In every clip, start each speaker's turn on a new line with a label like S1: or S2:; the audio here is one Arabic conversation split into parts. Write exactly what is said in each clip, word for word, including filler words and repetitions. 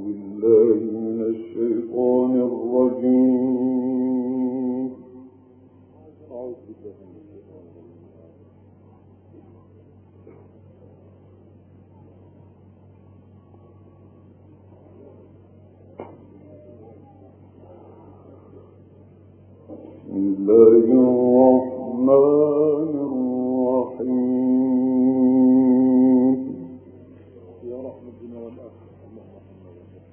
S1: بالله من الشيطان الرجيم.
S2: أعوذ بالله من الشيطان الرجيم.
S1: بسم الله الرحمن الرحيم.
S2: يا رحمتنا والآخرة اللهم صل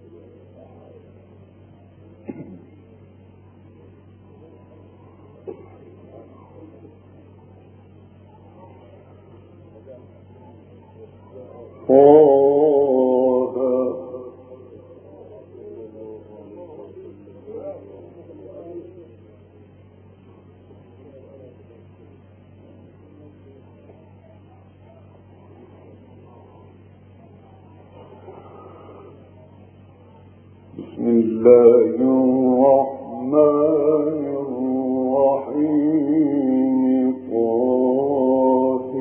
S1: بسم الله الرحمن الرحيم. طه.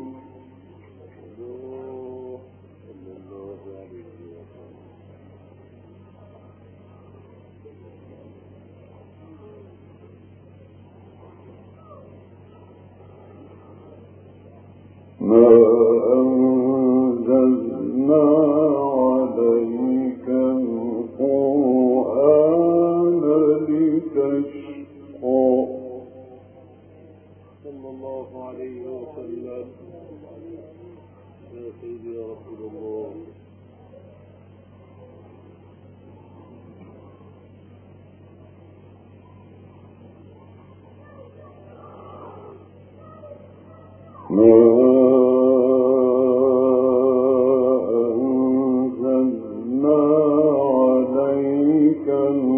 S1: ما أنزلنا عليك القرآن لتشقى.
S2: صلى الله عليه وسلم. يا سيدي يا رسول الله.
S1: ما أنزلنا عليك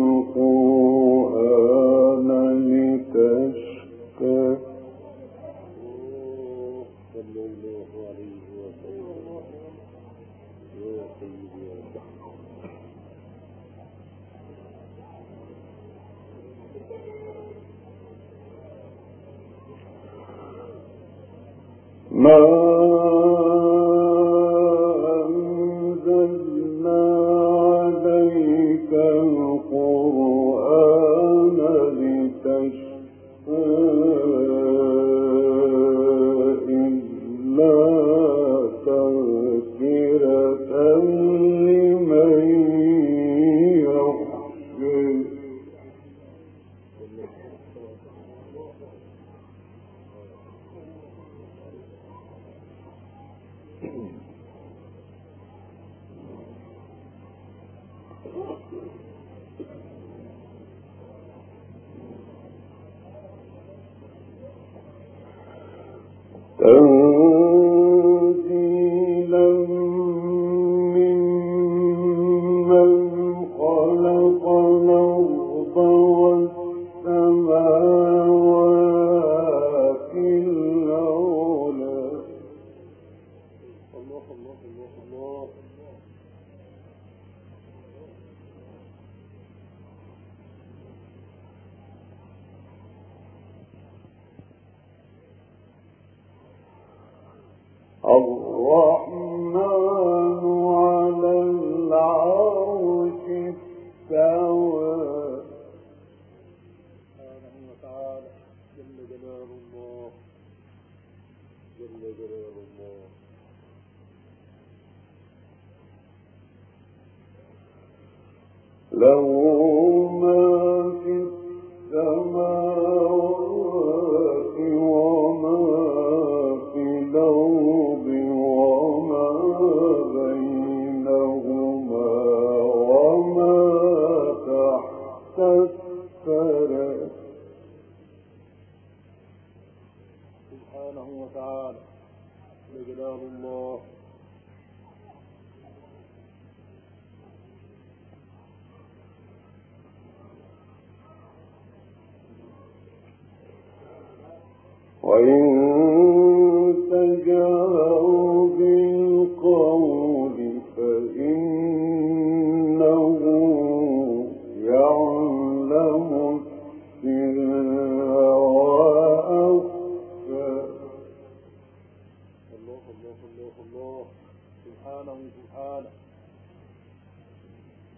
S1: القرآن لتشقى.
S2: صلى الله عليه وسلم. يا سيدي يا رسول الله.
S1: ما أنزلنا عليك القرآن لتشقى إلا تذكرة لمن يخشى. تنزيلا ممن خلق الأرض والسماوات العلى.
S2: الله الله الله الله.
S1: الرحمن على العرش استوى.
S2: سبحانه وتعالى. جل جلال الله. جل جلال الله.
S1: له ما في السماوات وما في الأرض وما بينهما وما تحت الثرى.
S2: سبحانه وتعالى. جل جلال الله.
S1: وإن تجهر بالقول فإنه يعلم السر وأخفى.
S2: الله الله الله الله. سبحانه سبحانه.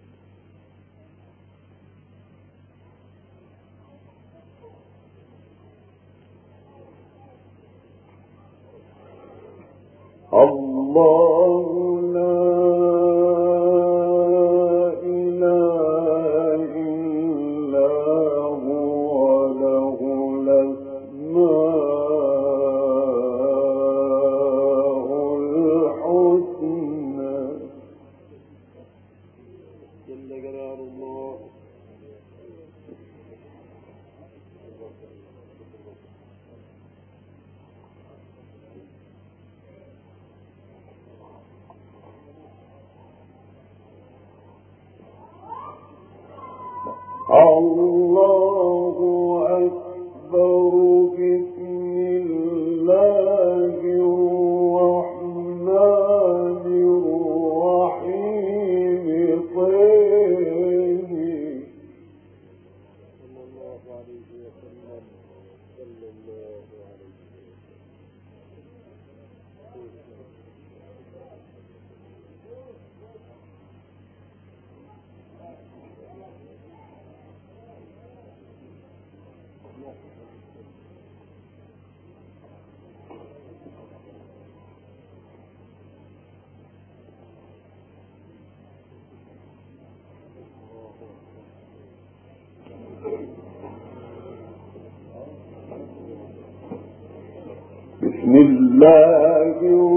S1: بسم الله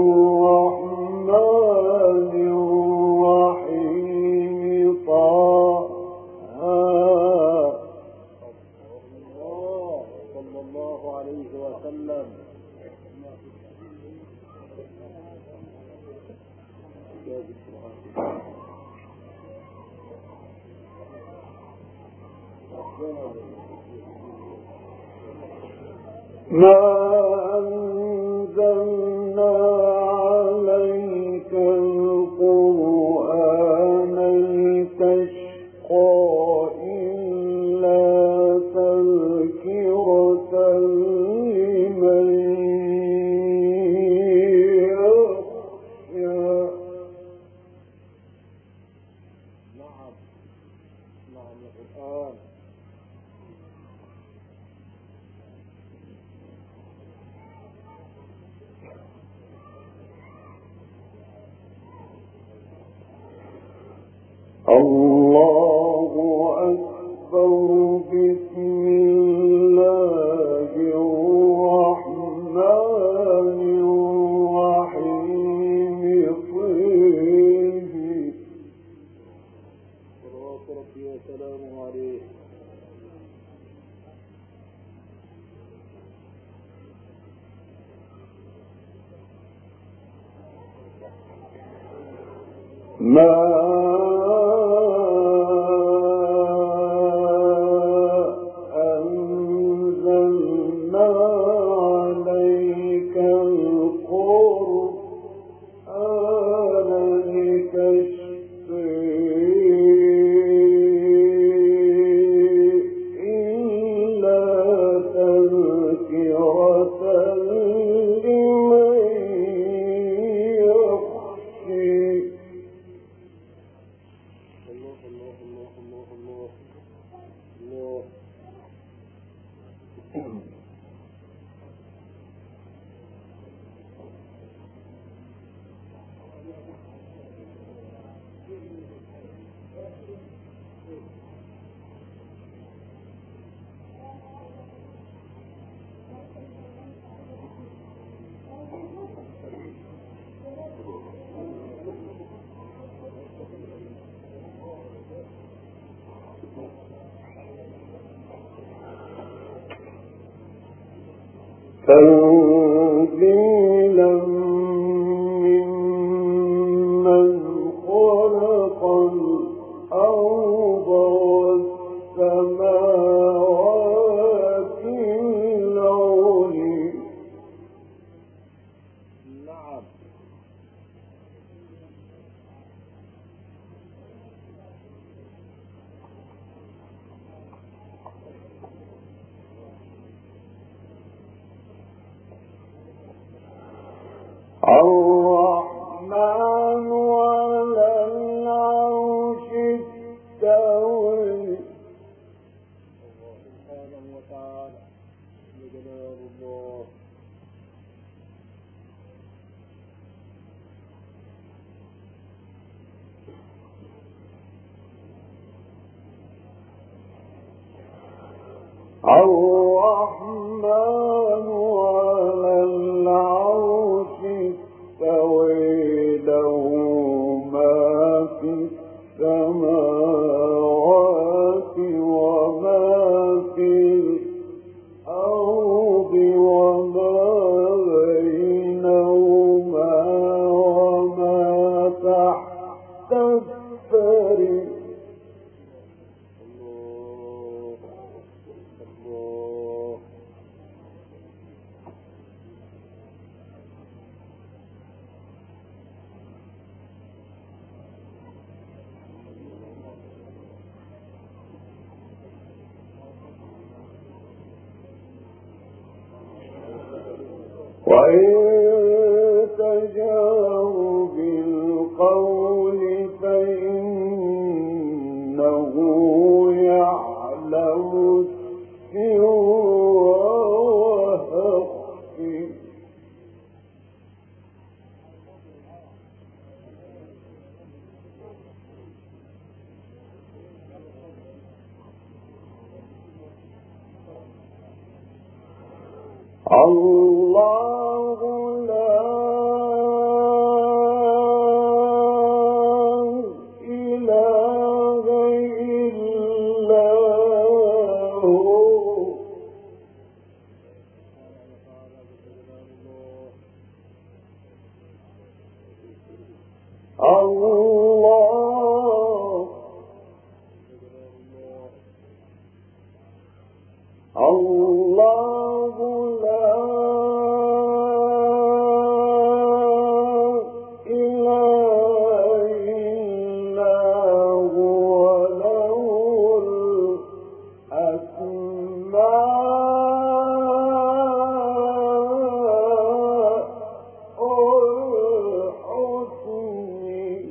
S1: الرحمن الرحيم طه
S2: صلى الله عليه وسلم.
S1: ما أنزلنا عليك القرآن لتشقى إلا تذكرة لمن يخشى.
S2: نعم نعم القرآن.
S1: الله أكبر. بسم الله الرحمن الرحيم طه.
S2: صلوات ربي وسلامه عليه.
S1: ما تنزيلا ممن خلق الأرض والسماوات العلي.
S2: نعم
S1: الرحمن على العرش الرحمن على العرش استوى له ما في السماوات وما في الأرض وما بينهما وما تحت الثرى. وإن تجهر بالقول فإنه يعلم السر وأخفي. الله لا إله إلا هو. الله الله لا إله إلا هو له الأسماء الحسنى.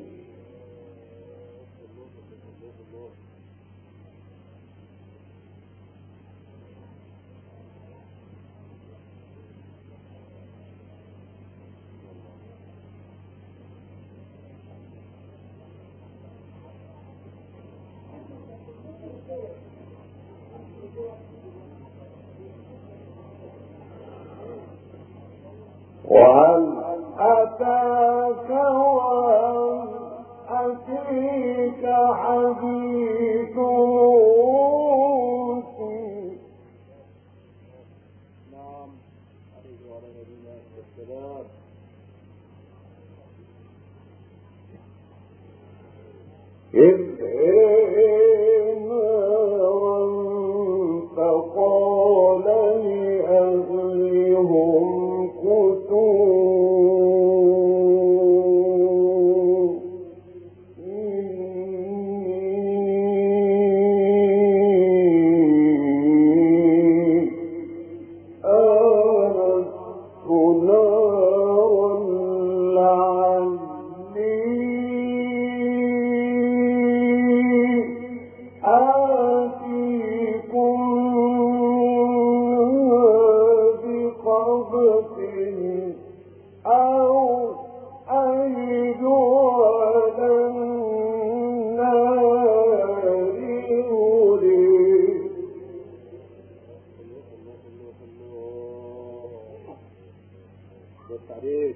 S1: وهل أتاك وهل أتيك حديث موسى.
S2: نعم عليه وعلى نبينا السلام.
S1: إذ نارا فقال لأهلهم كثوا إني آنست نارا لعلي آتيكم بقبس أو أجد على النار هدى.
S2: بس عليك.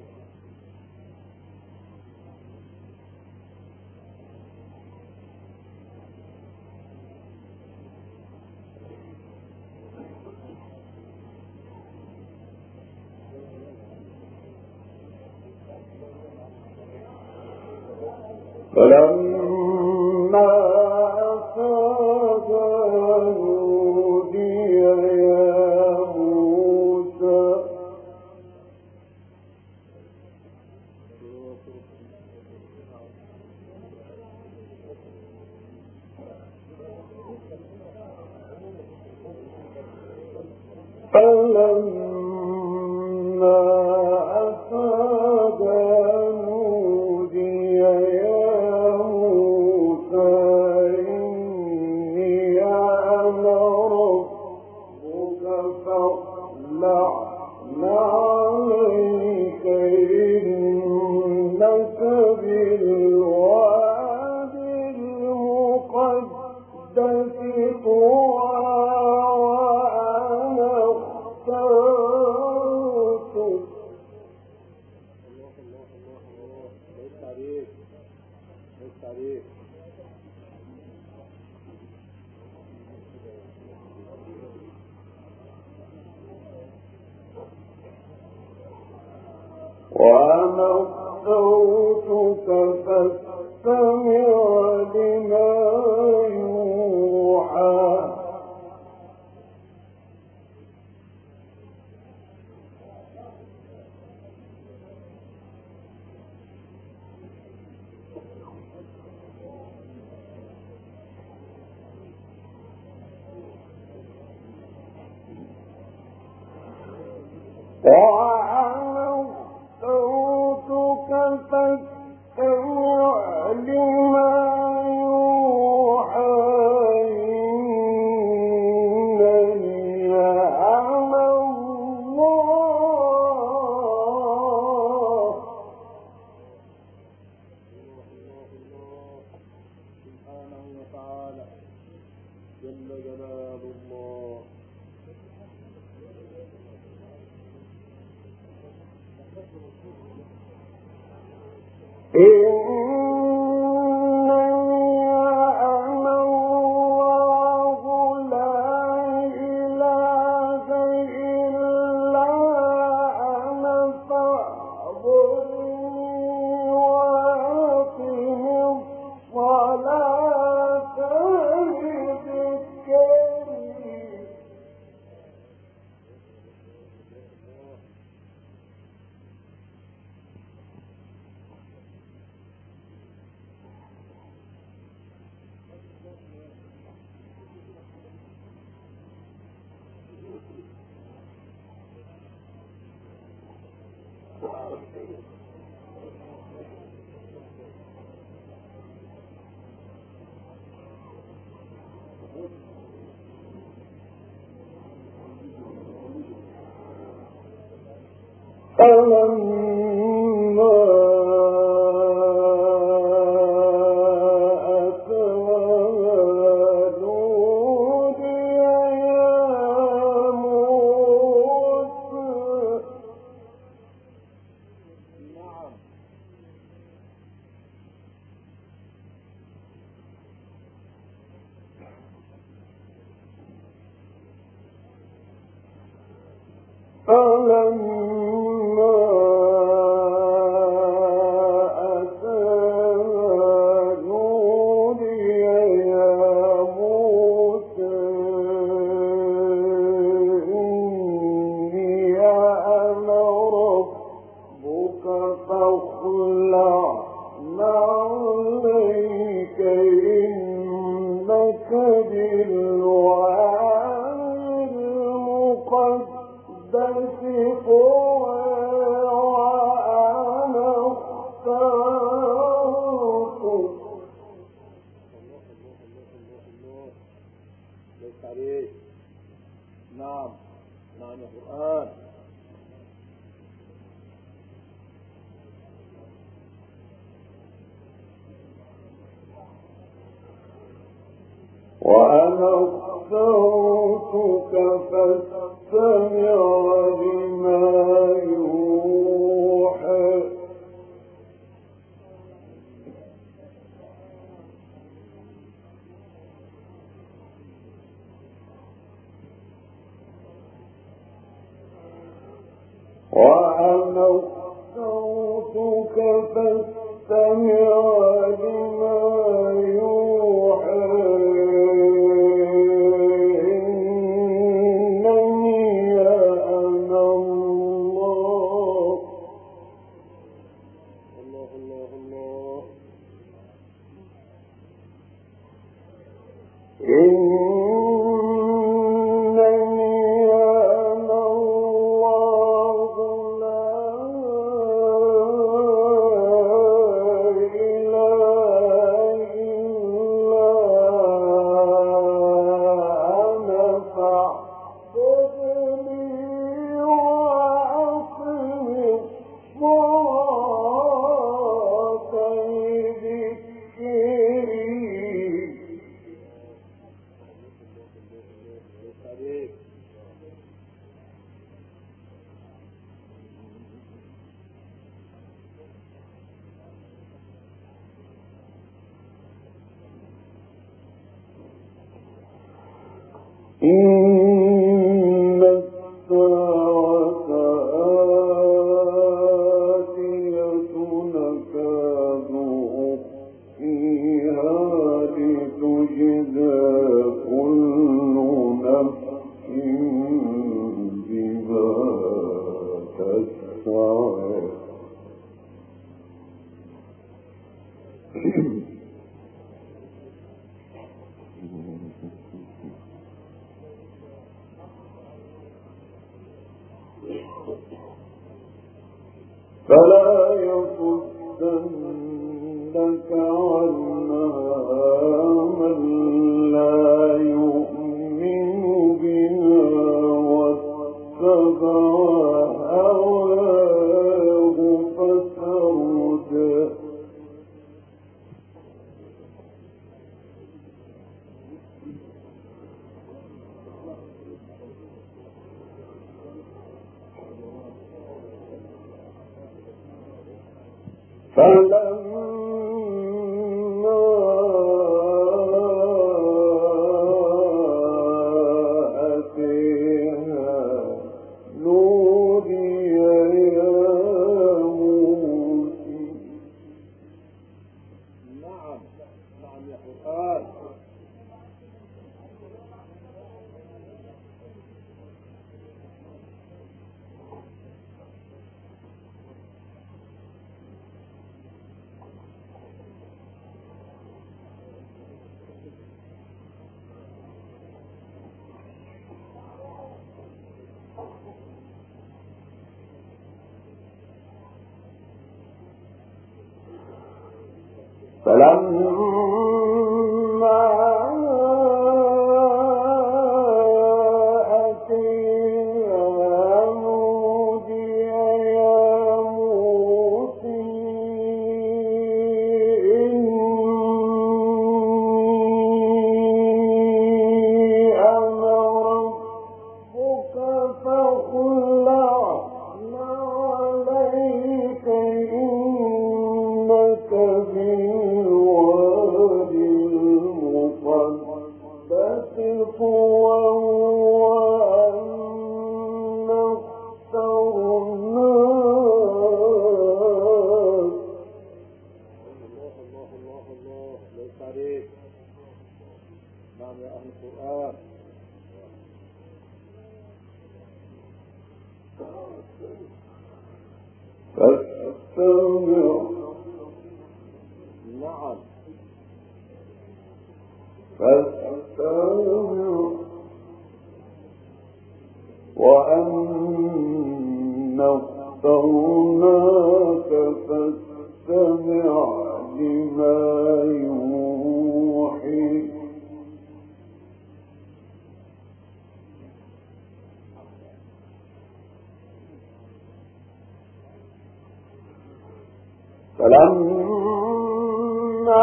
S1: فلما أفاق نودي يا موسى. فلما أفاق نودي يا موسى إني أنا ربك فاخلع عليك إنك بالوادي المقدس طوى. وأنا اخترتك فاستمع لما يوحى إنني أنا الله.
S2: سبحانه وتعالى جل جلال الله.
S1: إنني أنا الله لا إله إلا أنا فاعبدني وأقم الصلاة لذكري. فلما أتاها نودي يا موسى.
S2: نعم.
S1: فلما أتاها نودي يا موسى إني أنا ربك فاخلع نعليك إنك بالوادي المقدس طوى وأنا اخترتك.
S2: الله الله الله الله الله. ليس عليك. نعم نعم يا قرآن.
S1: وأنا اخترتك فاستمع لما يوحى. وأنا اخترتك فاستمع لما يوحى إنني أنا الله.
S2: الله الله الله.
S1: إنني أنا الله لا إله إلا أنا فاعبدني وأقم الصلاة لذكري. فلا يصدنك عنها من لا يؤمن بها واتبع هواه فتردى فلما أتيها نودي يا موسى.
S2: نعم نعم يا قرآن.
S1: فلما أتيها نودي يا موسى إني أنا ربك فاخلع عليك إنك بالوادي المقدس طوى وأنا اخترناك.
S2: الله الله الله الله ليس عليك. نعم يا أهل القرآن.
S1: فاستمع
S2: نعم
S1: فاستمع وأنا اخترناك فاستمع لما يوحي. فلما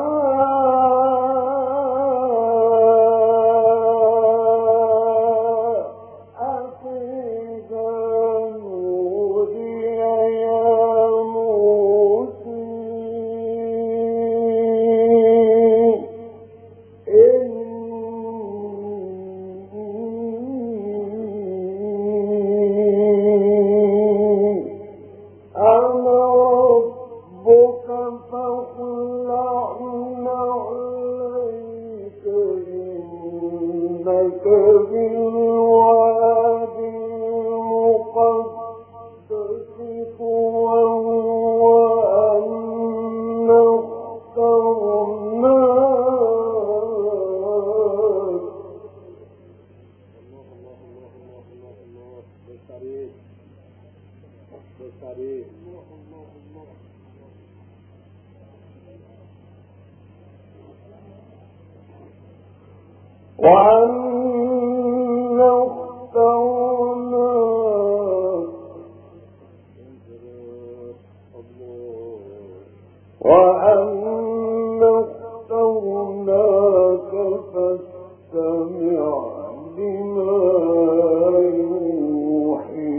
S1: أتيها نودي يا موسى إني أنا ربك فاخلع عليك إنك بالوادي المقدس طوى وأنا اخترناك.
S2: الله الله الله الله الله الله ليس عليك. ليس عليك. الله الله الله.
S1: وأنا اخترناك وأنا اخترناك فاستمع لما يوحي.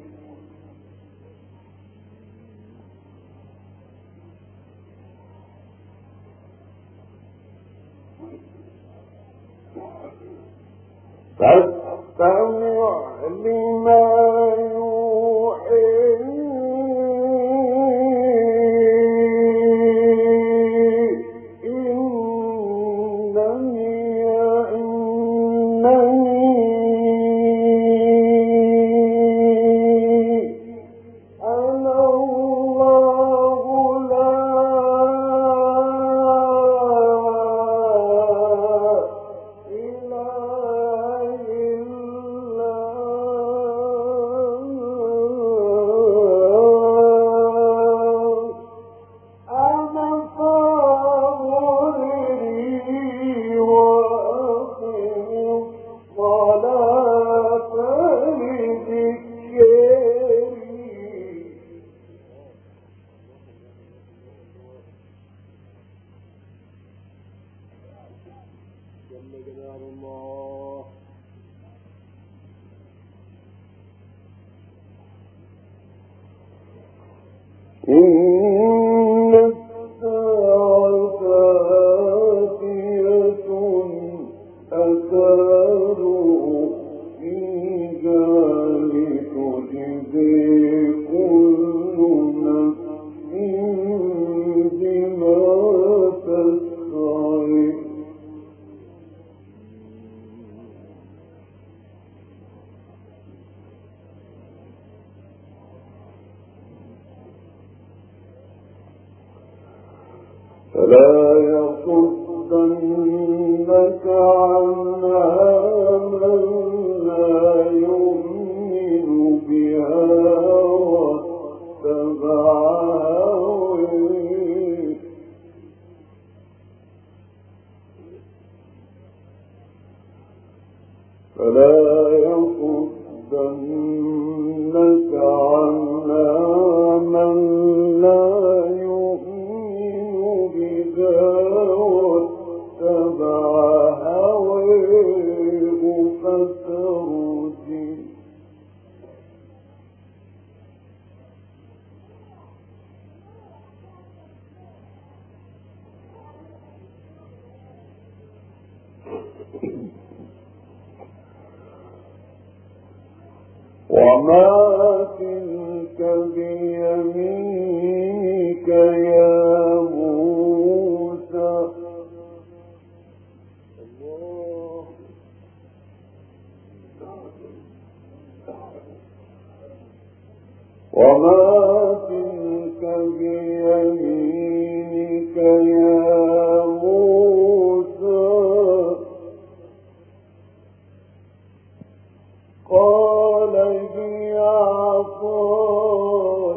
S1: فاستمع لما يوحي إنني إنني أنا الله لا إله إلا
S2: جل جلال الله.
S1: إن الساعة آتية أكاد أخفيها لتجزي كل نفس بما تسعى. فلا يصدنك عنها من لا يؤمن بها واتبع هواه. فلا يصدنك عنها من لا وما تلك بيمينك يا موسى.
S2: الله.
S1: وما تلك بيمينك يا موسى. قال هي عصاي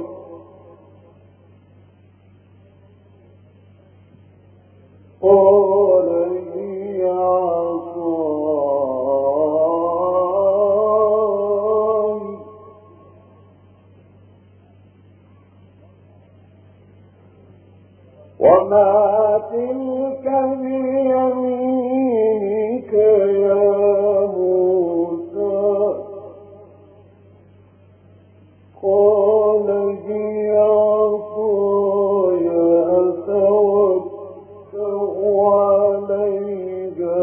S1: قال هي عصاي وما تلك بيمينك يا موسى. قال هي عصاي أتوكأ عليها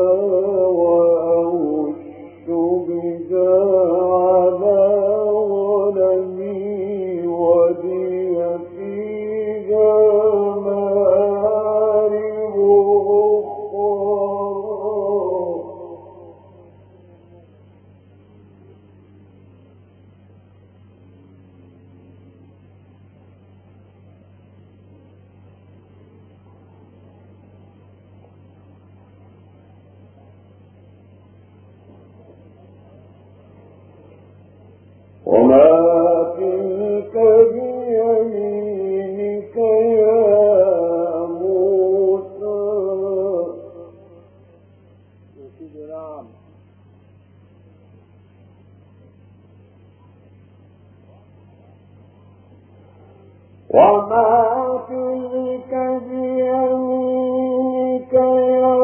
S1: وأهش بها على غنمي ولي فيها مآرب أخرى. وما تلك بيمينك يا موسى.
S2: يا سيدي نعم.
S1: وما تلك بيمينك يا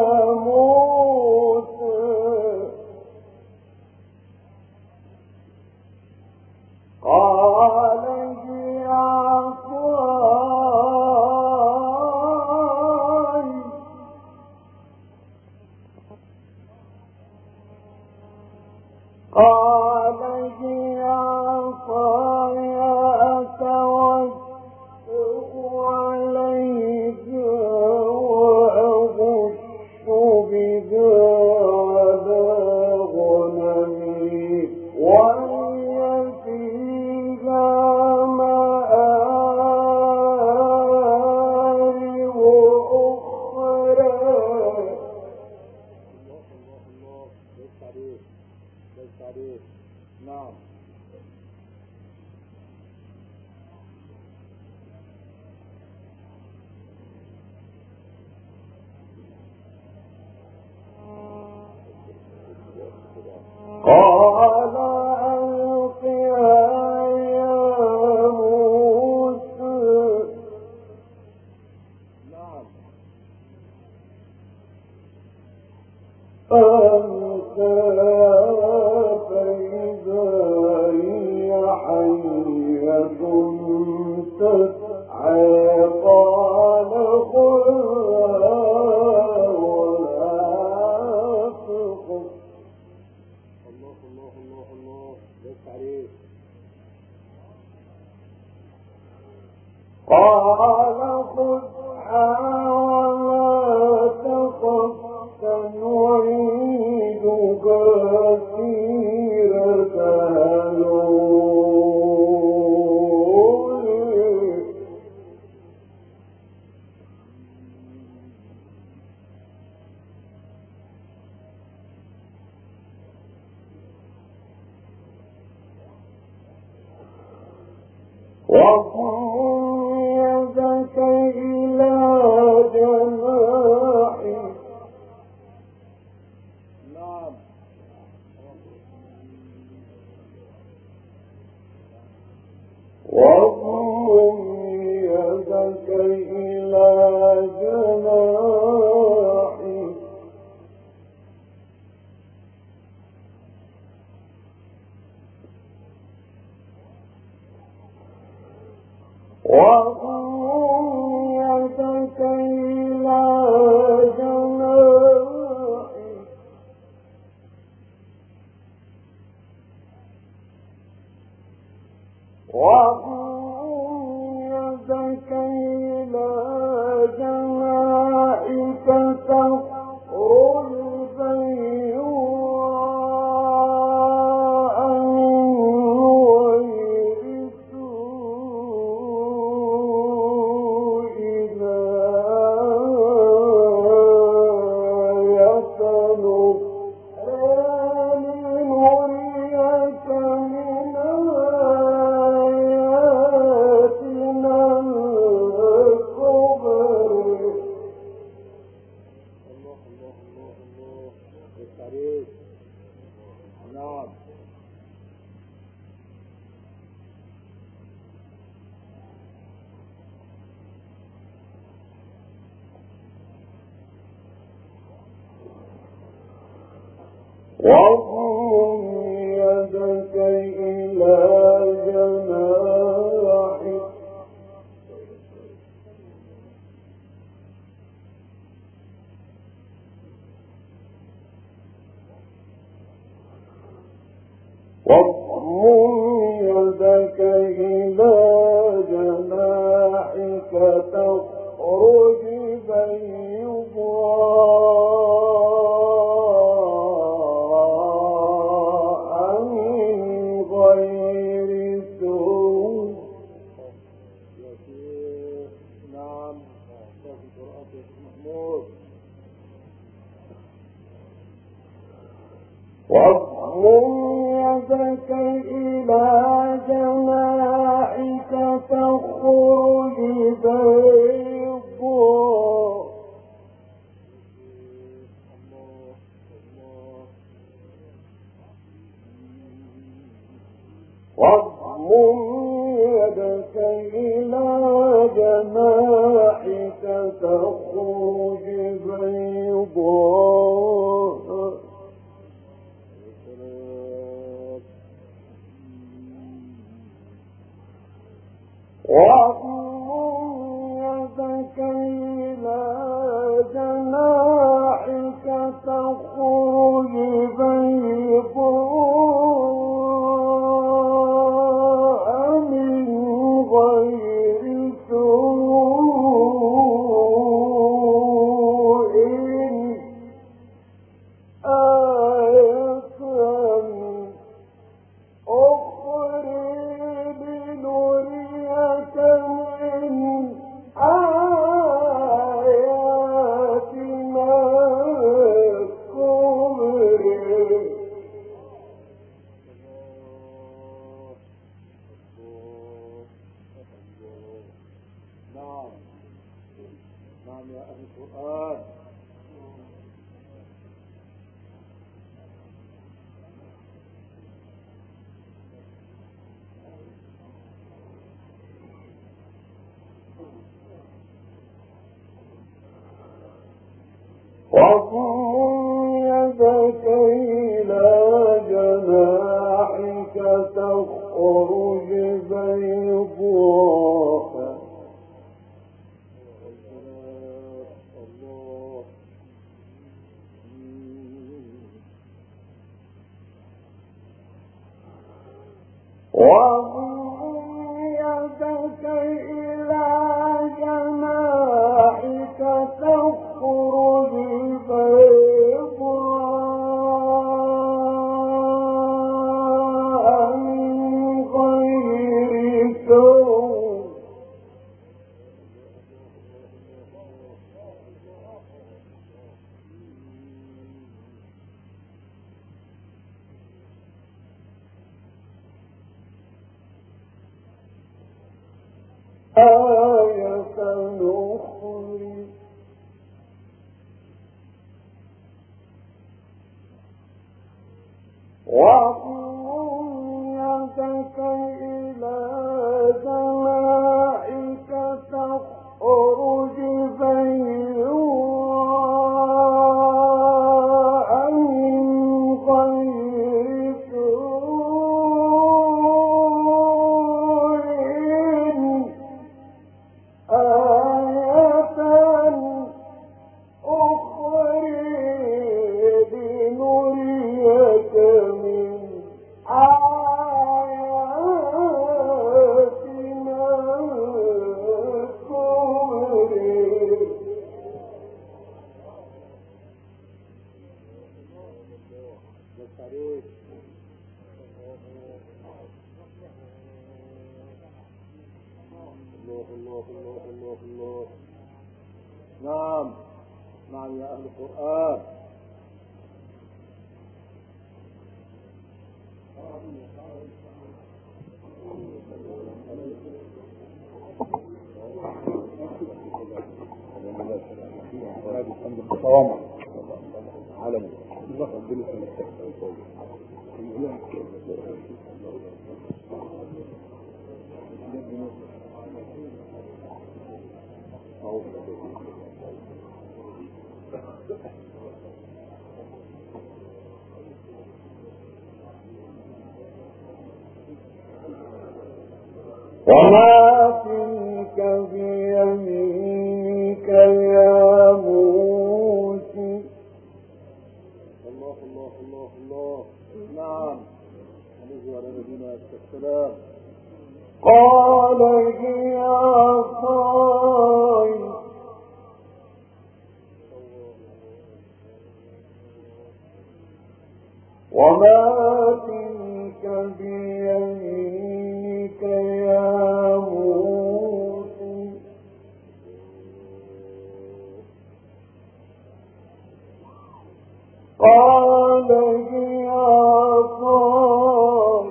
S1: موسى. قال هي عصاي قال هي عصاي أتوكأ عليها وأهش بها على غنمي ولي فيها مآرب أخرى.
S2: الله الله الله. ليس عليك ليس عليك. نعم.
S1: قال ألقها يا موسى.
S2: نعم.
S1: وهم يدك إلى جناحك تخرج بيضاء وَضِمْ يَدَكَ إِلَى جَنَاحِكَ تَخْرُجْ بَيْضَاءَ مِنْ غَيْرِ سُوءٍ آية أخرى وَأَقِم يَدَكَ إِلَى جَنَاحِكَ تَخْرُجْ بَيْضَاءَ مِنْ غَيْرِ سُوءٍ آية أخرى لنريك من آياتنا الكبرى
S2: الله الله الله الله الله. نعم نعم يا أهل القرآن.
S1: وما تلك بيمينك يا موسى
S2: الله الله الله الله. نعم عليه وعلى نبينا السلام.
S1: قال هي عصاي وما تلك بيمينك يا موسى قال هي عصاي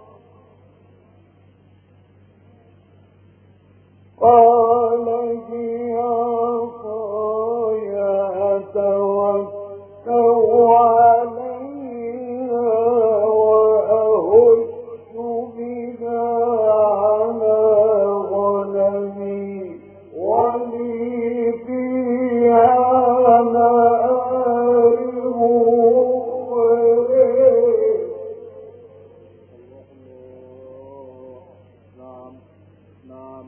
S1: قال هي عصاي أتوكل عليها وأهش بها على غنمي ولي فيها مآرب أخرى
S2: نعم نعم.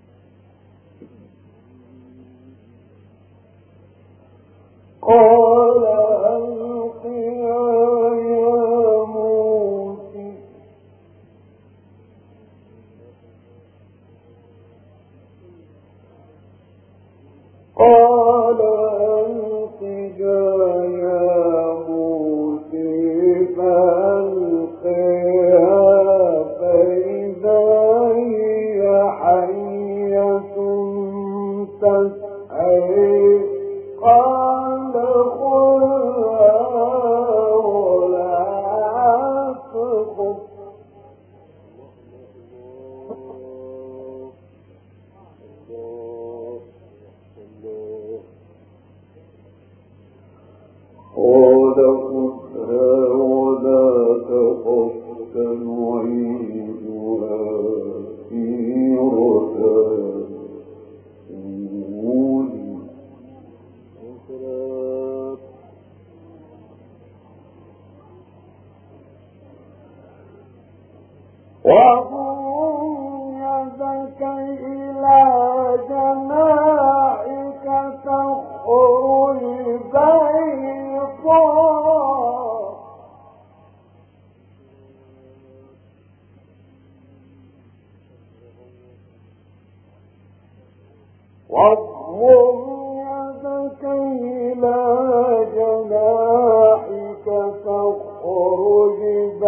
S1: قال ألقها يا موسى قال ألقها يا موسى فألقها فإذا هي حية تسعى قال خذها ولا تخف قال خذها ولا تخف سنعيدها سيرتها الأولى واضم يدك إلى جناحك تخرج بيضاء واضم يدك إلى جناحك تخرج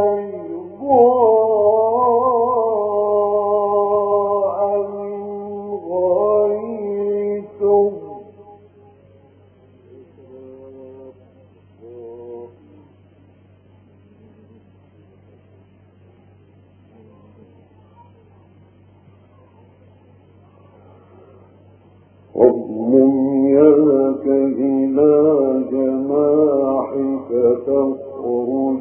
S1: بيضاء من غير سوء واضم يدك إلى جناحك تخرج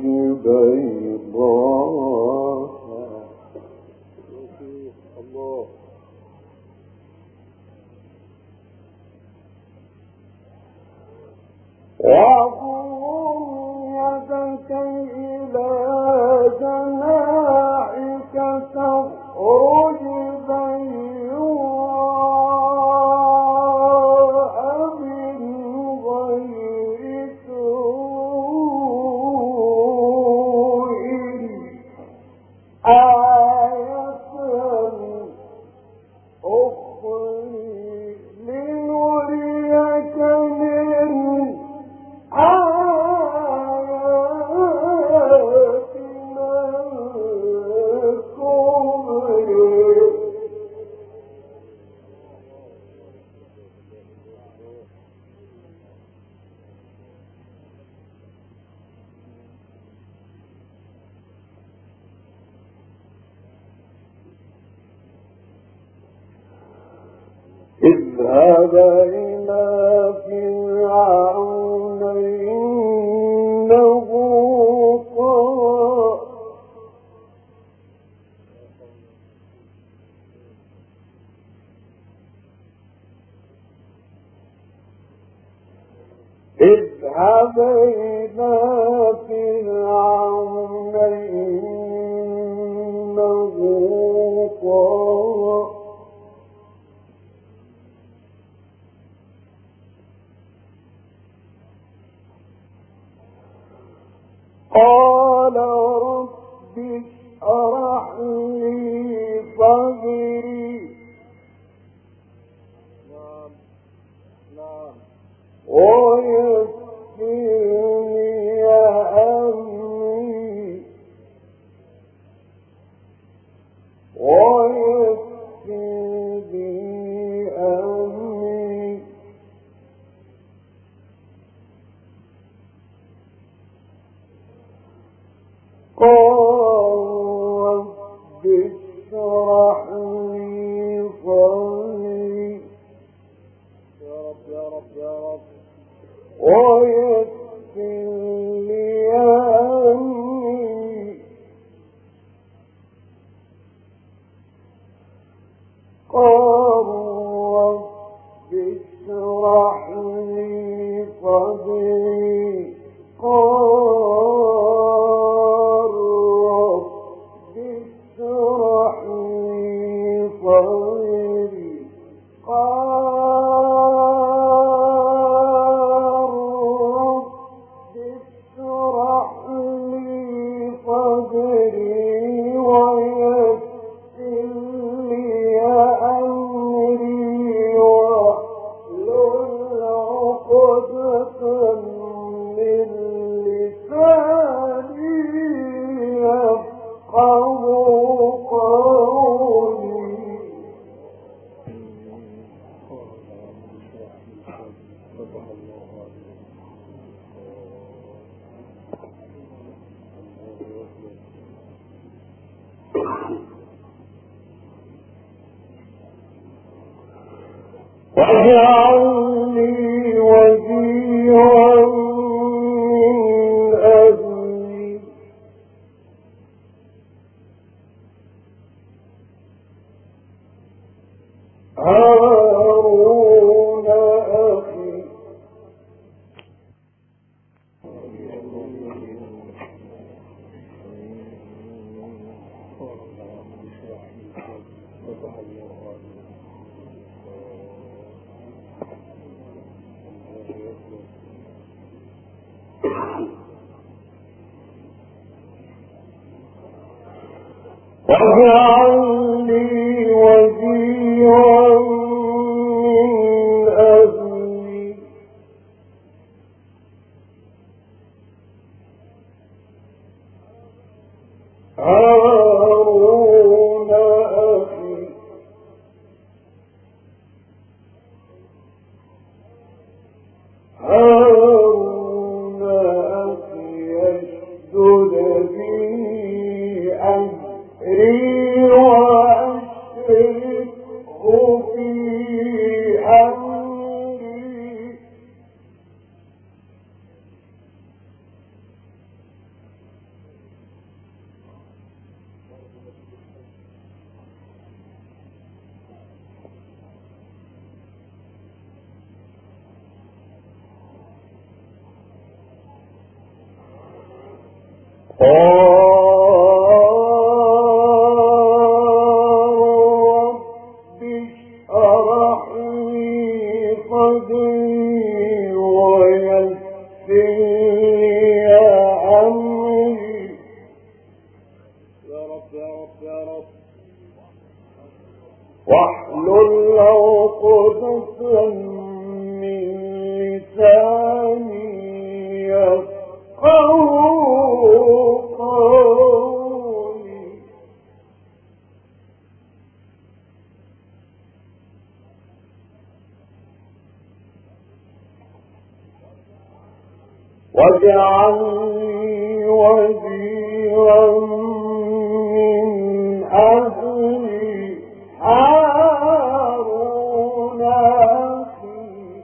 S1: بيضاء واضم يدك إلى جناحك تخرج بيضاء من غير سوء آية أخرى لنريك من آياتنا الكبرى اذهب إلى فرعون إنه طغى اذهب إلى فرعون إنه طغى قال رب اشرح لي صدري ويسر لي أمري ويسر لي أمري قال رب اشرح لي صدري يا رب يا رب يا رب ويسر لي أمري قال رب اشرح لي صدري قال رب اشرح لي صدري قال رب اشرح لي صدري ويسر لي أمري واحلل عقدة من لساني يفقهوا قولي واجعل لي وزيرا من أهلي هارون أخي واجعل لي وزيرا من أهلي هارون أخي هارون أخي اشدد بي أمري وأشركه في أمري رب اشرح لي صدري ويسر لي أمري
S2: يا رب يا رب يا رب
S1: واحلل عقدة من لساني يفقهوا قولي واجعل لي وزيرا من أهلي هارون أخي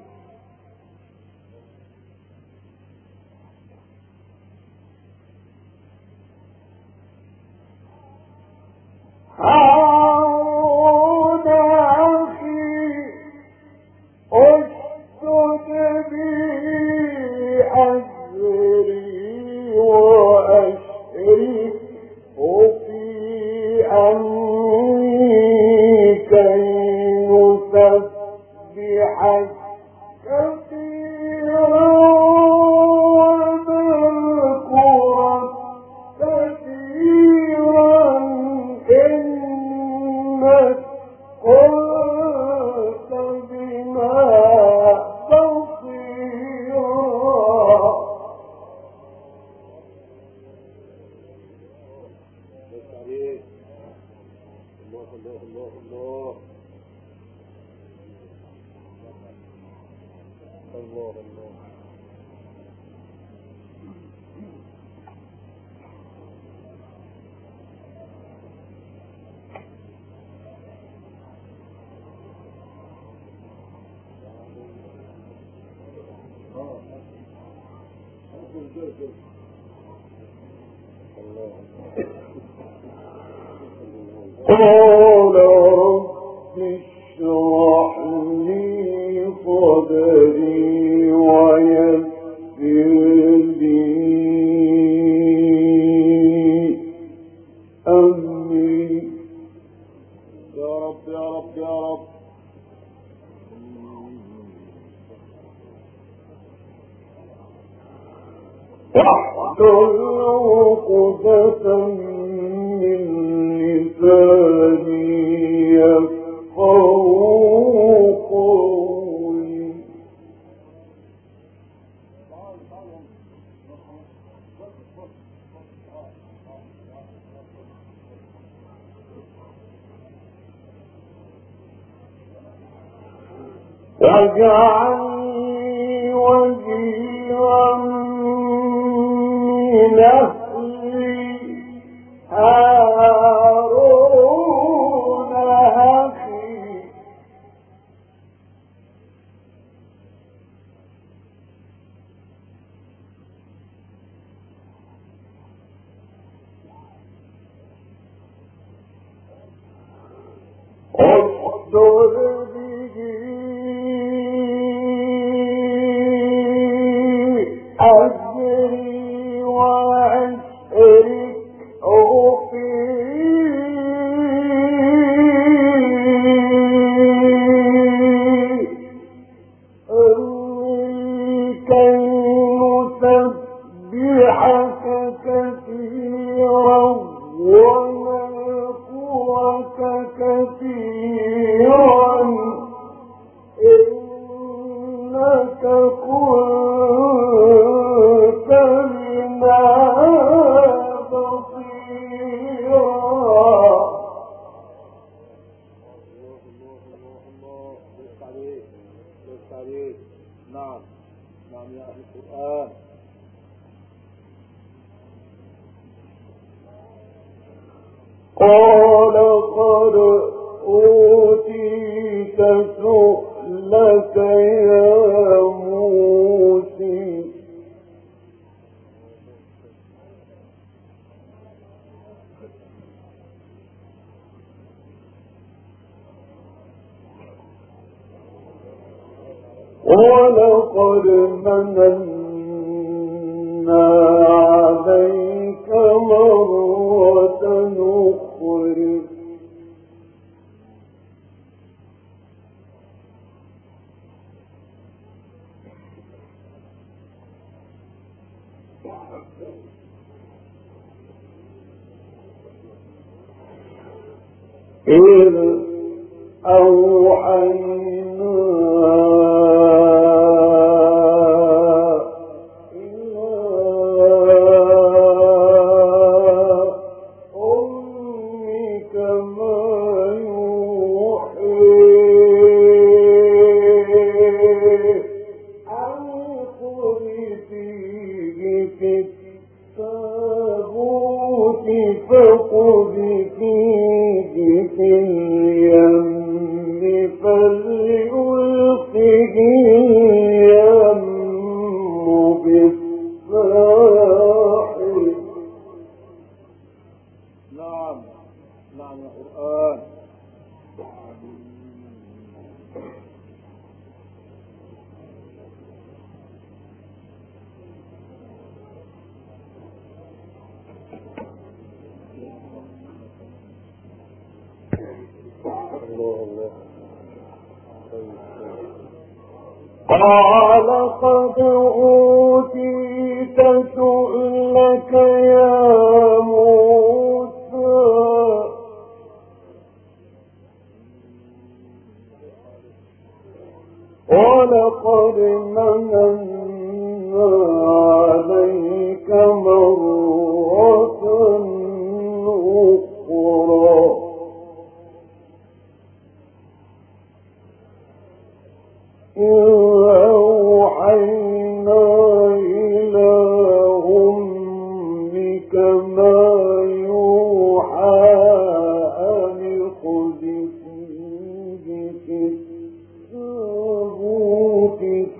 S1: هارون أخي اشدد بي أزري وأشركه في أمري كي نسبحك كثيرا ونذكرك كثيرا إنك كنت بنا بصيرا
S2: بس عليك الله الله الله الله الله الله
S1: قال رب اشرح لي صدري ويسر لي أمري
S2: يا رب يا رب يا رب
S1: واحلل عقدة من لساني يفقهوا قولي واجعلني وزيرا من أهلي هارون أخي اشدد به أزري وأشركه في أمري كي نسبحك ونسبحك كثيرا ونذكرك كثيرا إنك كنت بنا بصيرا.
S2: نعم نعم يا أهل القرآن.
S1: قال قد أوتيت سؤلك يا موسى ولقد مننا عليك مرة أخرى إذ أوحينا قال قد أوتيت سؤلك يا موسى ولقد مننا عليك مرة أخرى أوحينا إلى أمك ما يوحى أن اقذفيه في التابوت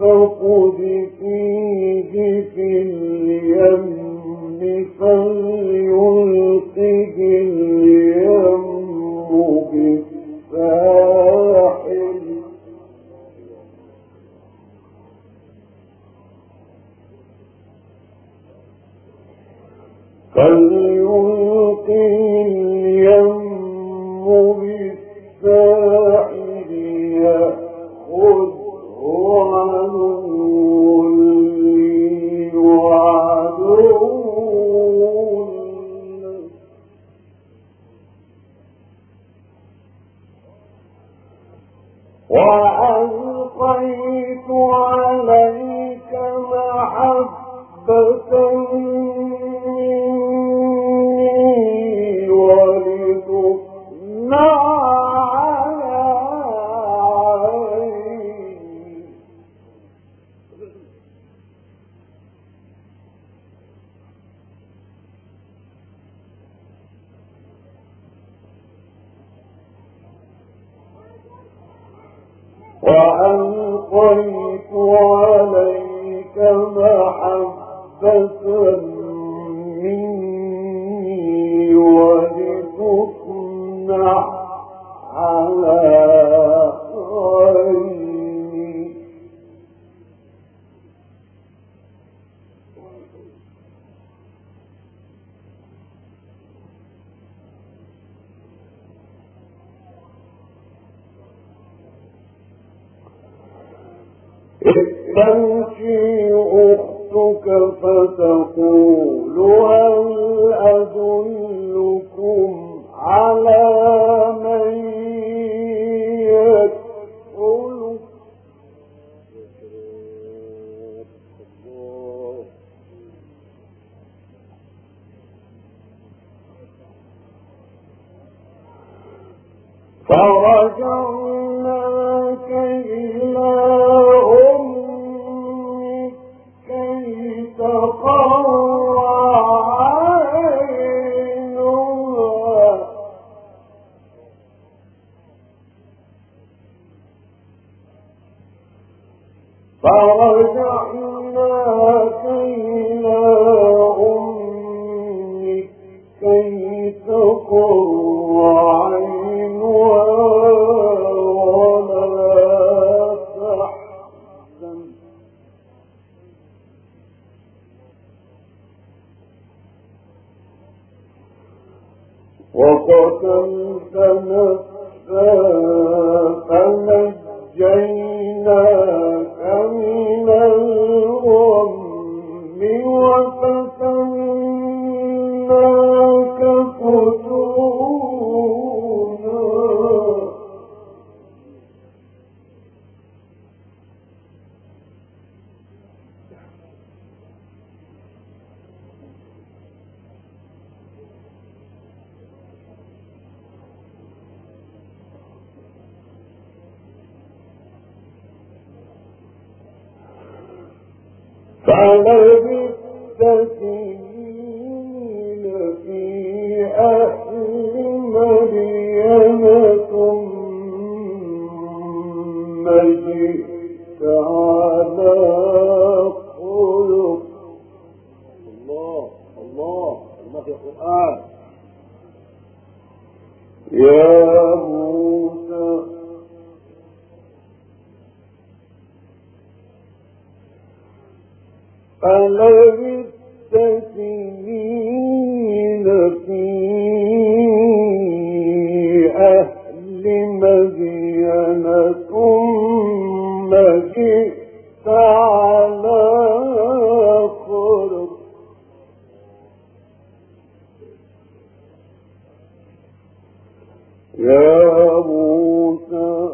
S1: فاقذفيه في اليم فليلقه اليم بالساحل فليلقه اليم بالساحل يأخذه عدو لي وعدو له وألقيت عليك محبة وألقيت عليك محبة مني ولتصنع على عيني إذ تمشي أختك فتقول هل أدلكم على من يكفله فرجعناك إلى أمك كي تقر عينها فرجعناك إلى أمك كي تقر عينها ولا تحزن وقتلت نفسا فنجيناك من الغم وفتناك فتونا فلبثت سنين في أهل مدين ثم جئت على خلق
S2: الله الله الله يا قرآن
S1: يا موسى فلبثت سنين في أهل مدين ثم جئت على قرب يا موسى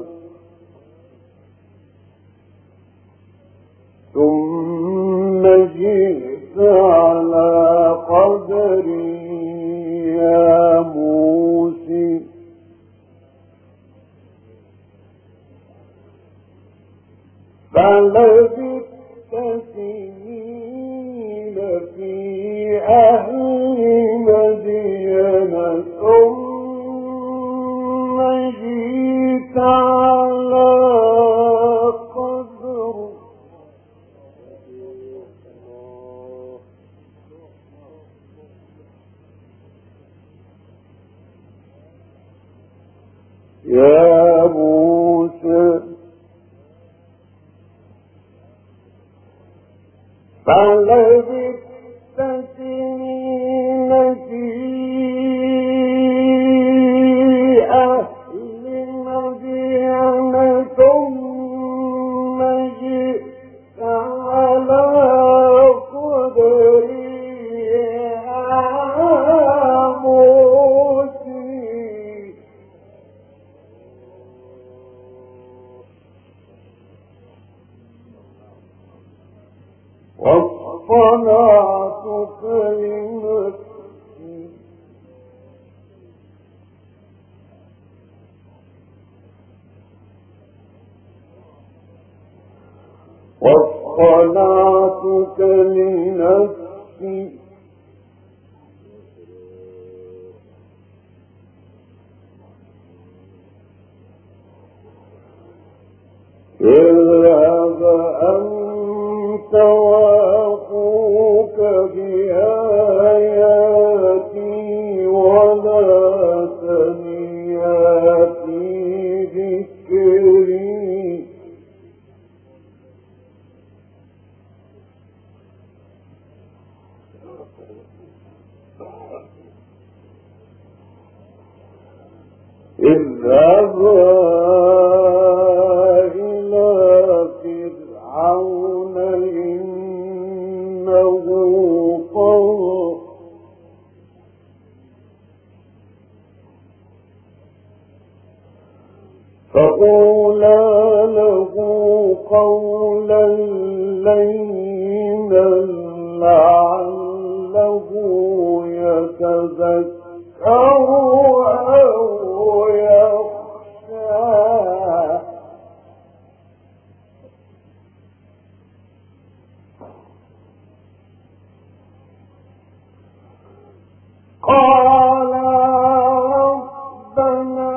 S1: ثم جئت على قدري يا موسى فلبثت سنين في أهل مدين ثم جئت على قدر يا موسى فلبثت سنين في أهل مدين ثم جئت على قدري يا موسى واصطنعتك لنفسي واصطنعتك لنفسي اذهب أنت وأخوك بآياتي ولا تنيا في ذكري اذهبا إلى فرعون إنه فقولا له قولا لينا لعله يتذكر أو يخشى. قال ربنا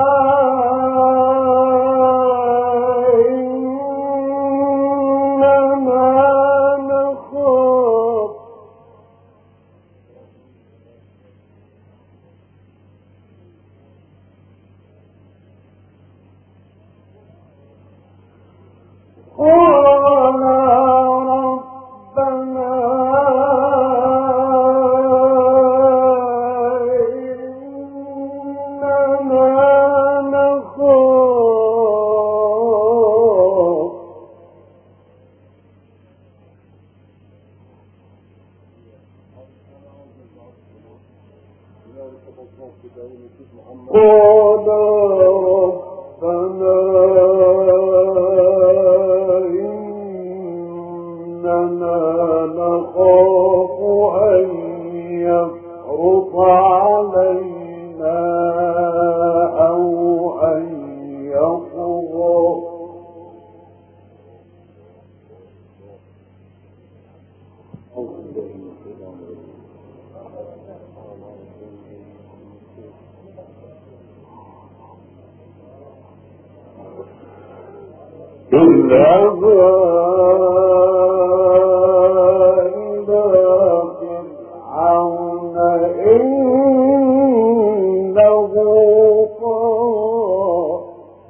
S1: اذهبا إلى فرعون إنه طغى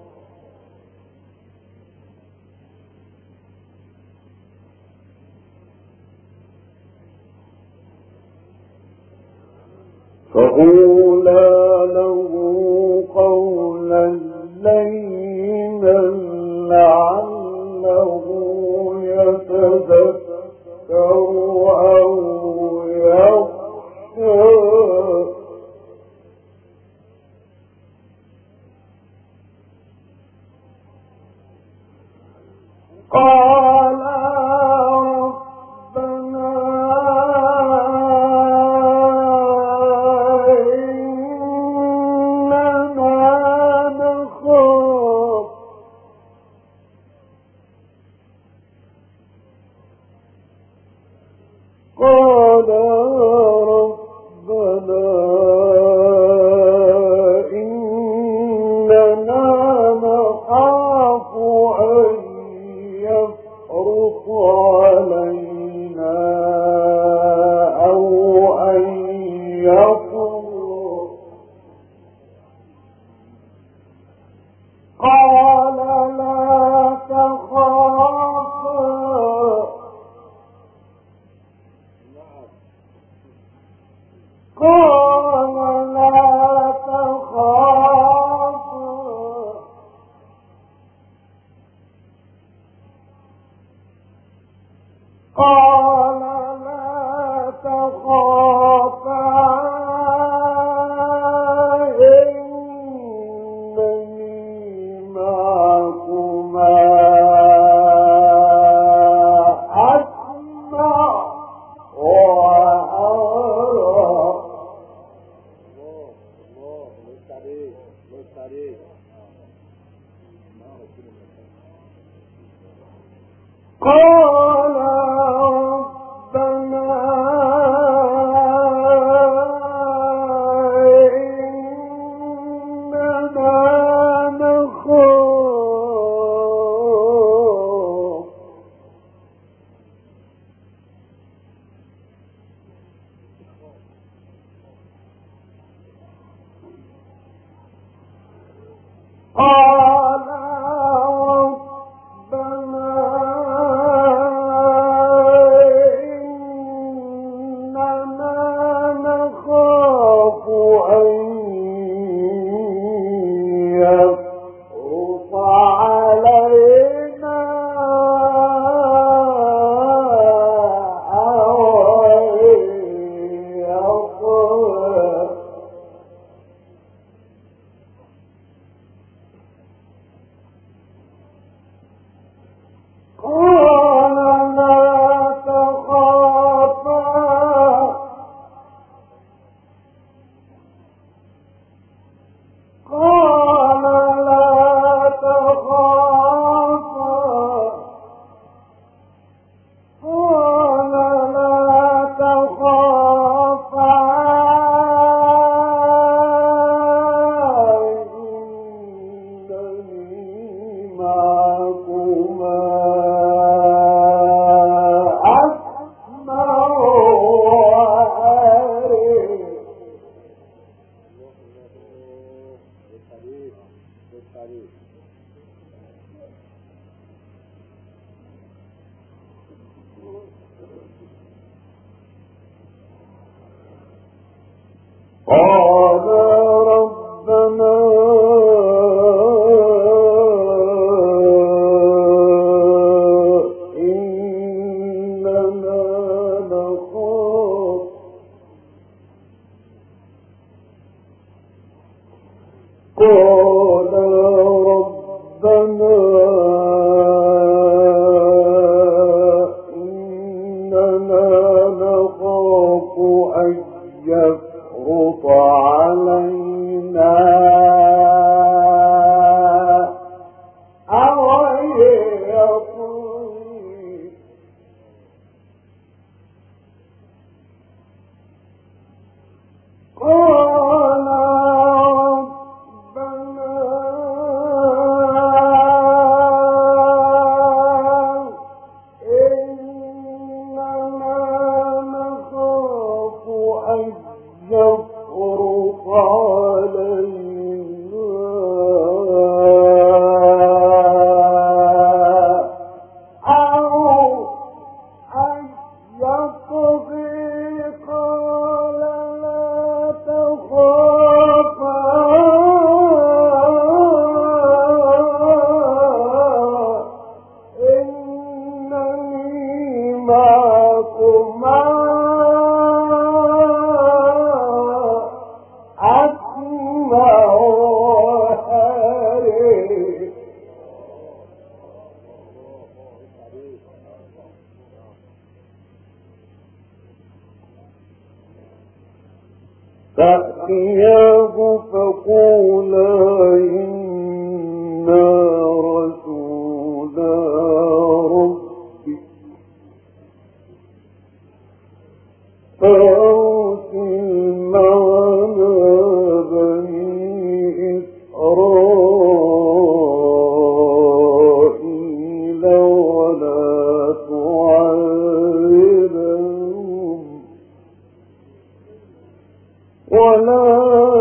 S1: فقولا له قولا لينا لعله يتذكر أو يخشى. قال ربنا إننا نخاف قال ربنا إننا نخاف أن يفرط علينا أو أن يطغى. قال لا تخافا قال ربنا إننا نخاف قال ربنا إننا نخاف أن يفرط علينا أو يطغى قال ربنا إننا نخاف أن يفرط علينا أو أن يطغى قال لا تخافا إنني معكما أسمع وأرى فأتياه فقولا إنا رسولا ربك فأرسل معنا بني إسرائيل ولا تعذبهم ولا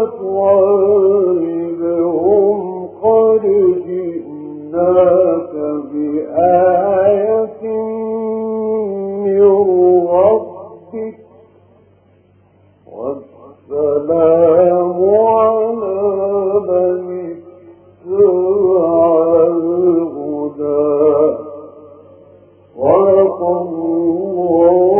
S1: تعذبهم قد جئناك بآية من ربك والسلام على من اتبع الهدى صدق الله